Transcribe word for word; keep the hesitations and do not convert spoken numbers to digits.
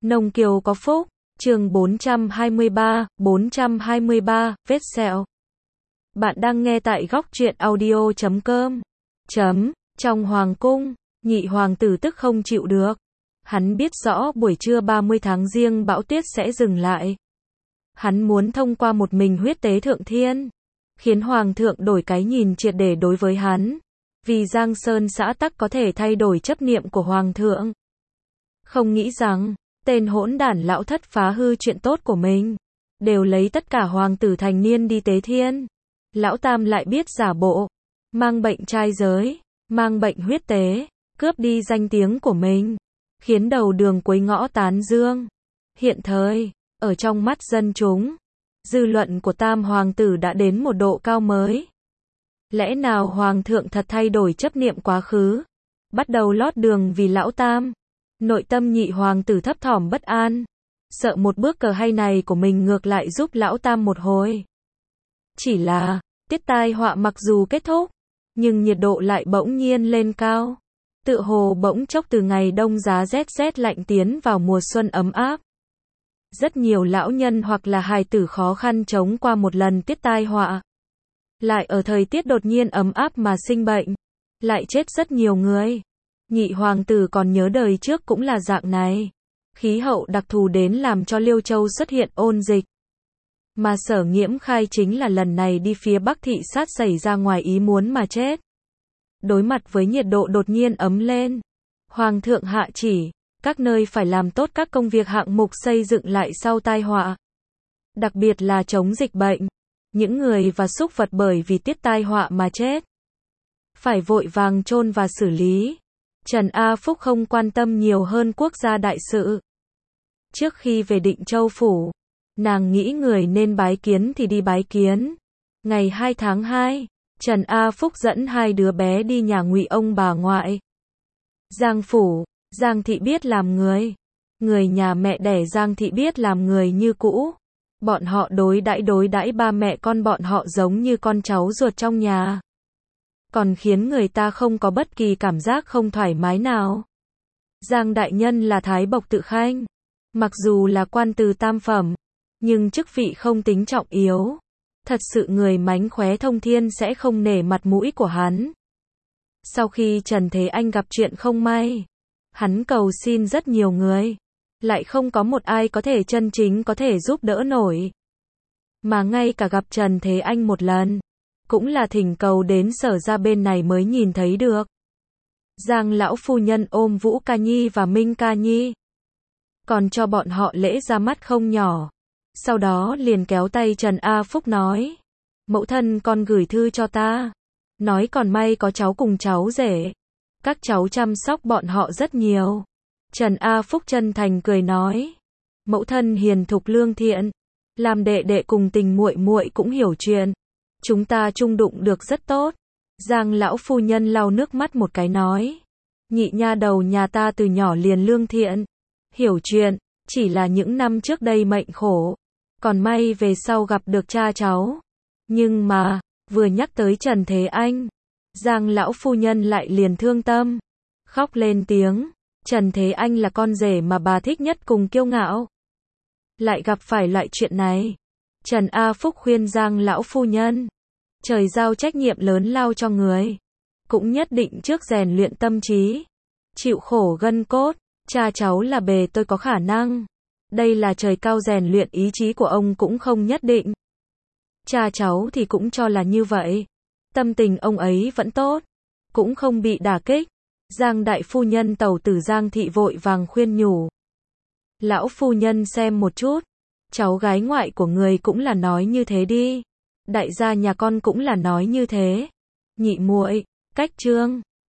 Nông kiều có phúc, chương bốn trăm hai mươi ba, bốn trăm hai mươi ba, vết sẹo. Bạn đang nghe tại góc truyện audio chấm com. Chấm, trong hoàng cung, nhị hoàng tử tức không chịu được. Hắn biết rõ buổi trưa ba mươi tháng giêng bão tuyết sẽ dừng lại. Hắn muốn thông qua một mình huyết tế thượng thiên, khiến hoàng thượng đổi cái nhìn triệt để đối với hắn. Vì Giang Sơn xã tắc có thể thay đổi chấp niệm của hoàng thượng. Không nghĩ rằng, tên hỗn đản lão thất phá hư chuyện tốt của mình, đều lấy tất cả hoàng tử thành niên đi tế thiên. Lão tam lại biết giả bộ, mang bệnh trai giới, mang bệnh huyết tế, cướp đi danh tiếng của mình, khiến đầu đường cuối ngõ tán dương. Hiện thời, ở trong mắt dân chúng, dư luận của tam hoàng tử đã đến một độ cao mới. Lẽ nào hoàng thượng thật thay đổi chấp niệm quá khứ, bắt đầu lót đường vì lão tam? Nội tâm nhị hoàng tử thấp thỏm bất an, sợ một bước cờ hay này của mình ngược lại giúp lão tam một hồi. Chỉ là, tiết tai họa mặc dù kết thúc, nhưng nhiệt độ lại bỗng nhiên lên cao. Tựa hồ bỗng chốc từ ngày đông giá rét rét lạnh tiến vào mùa xuân ấm áp. Rất nhiều lão nhân hoặc là hài tử khó khăn chống qua một lần tiết tai họa. Lại ở thời tiết đột nhiên ấm áp mà sinh bệnh, lại chết rất nhiều người. Nhị hoàng tử còn nhớ đời trước cũng là dạng này. Khí hậu đặc thù đến làm cho Liêu Châu xuất hiện ôn dịch. Mà Sở Nghiễm khai chính là lần này đi phía Bắc thị sát xảy ra ngoài ý muốn mà chết. Đối mặt với nhiệt độ đột nhiên ấm lên, hoàng thượng hạ chỉ, các nơi phải làm tốt các công việc hạng mục xây dựng lại sau tai họa. Đặc biệt là chống dịch bệnh. Những người và súc vật bởi vì tiết tai họa mà chết, phải vội vàng chôn và xử lý. Trần A Phúc không quan tâm nhiều hơn quốc gia đại sự. Trước khi về Định Châu Phủ, nàng nghĩ người nên bái kiến thì đi bái kiến. Ngày hai tháng hai, Trần A Phúc dẫn hai đứa bé đi nhà Ngụy ông bà ngoại. Giang Phủ, Giang Thị biết làm người. Người nhà mẹ đẻ Giang Thị biết làm người như cũ. Bọn họ đối đãi đối đãi ba mẹ con bọn họ giống như con cháu ruột trong nhà. Còn khiến người ta không có bất kỳ cảm giác không thoải mái nào. Giang đại nhân là thái bộc tự khanh. Mặc dù là quan từ tam phẩm, nhưng chức vị không tính trọng yếu. Thật sự người mánh khóe thông thiên sẽ không nể mặt mũi của hắn. Sau khi Trần Thế Anh gặp chuyện không may, hắn cầu xin rất nhiều người, lại không có một ai có thể chân chính có thể giúp đỡ nổi. Mà ngay cả gặp Trần Thế Anh một lần, cũng là thỉnh cầu đến Sở gia bên này mới nhìn thấy được. Giang lão phu nhân ôm Vũ Ca Nhi và Minh Ca Nhi, còn cho bọn họ lễ ra mắt không nhỏ. Sau đó liền kéo tay Trần A Phúc nói, mẫu thân con gửi thư cho ta, nói còn may có cháu cùng cháu rể, các cháu chăm sóc bọn họ rất nhiều. Trần A Phúc chân thành cười nói, mẫu thân hiền thục lương thiện, làm đệ đệ cùng tình muội muội cũng hiểu chuyện, chúng ta chung đụng được rất tốt. Giang lão phu nhân lau nước mắt một cái nói, nhị nha đầu nhà ta từ nhỏ liền lương thiện, hiểu chuyện, chỉ là những năm trước đây mệnh khổ, còn may về sau gặp được cha cháu. Nhưng mà, vừa nhắc tới Trần Thế Anh, Giang lão phu nhân lại liền thương tâm, khóc lên tiếng. Trần Thế Anh là con rể mà bà thích nhất cùng kiêu ngạo, lại gặp phải loại chuyện này. Trần A Phúc khuyên Giang lão phu nhân, trời giao trách nhiệm lớn lao cho người, cũng nhất định trước rèn luyện tâm trí, chịu khổ gân cốt. Cha cháu là bề tôi có khả năng, đây là trời cao rèn luyện ý chí của ông cũng không nhất định. Cha cháu thì cũng cho là như vậy, tâm tình ông ấy vẫn tốt, cũng không bị đả kích. Giang đại phu nhân tẩu tử Giang Thị vội vàng khuyên nhủ, lão phu nhân xem một chút, cháu gái ngoại của người cũng là nói như thế đi, đại gia nhà con cũng là nói như thế. Nhị muội, cách trương,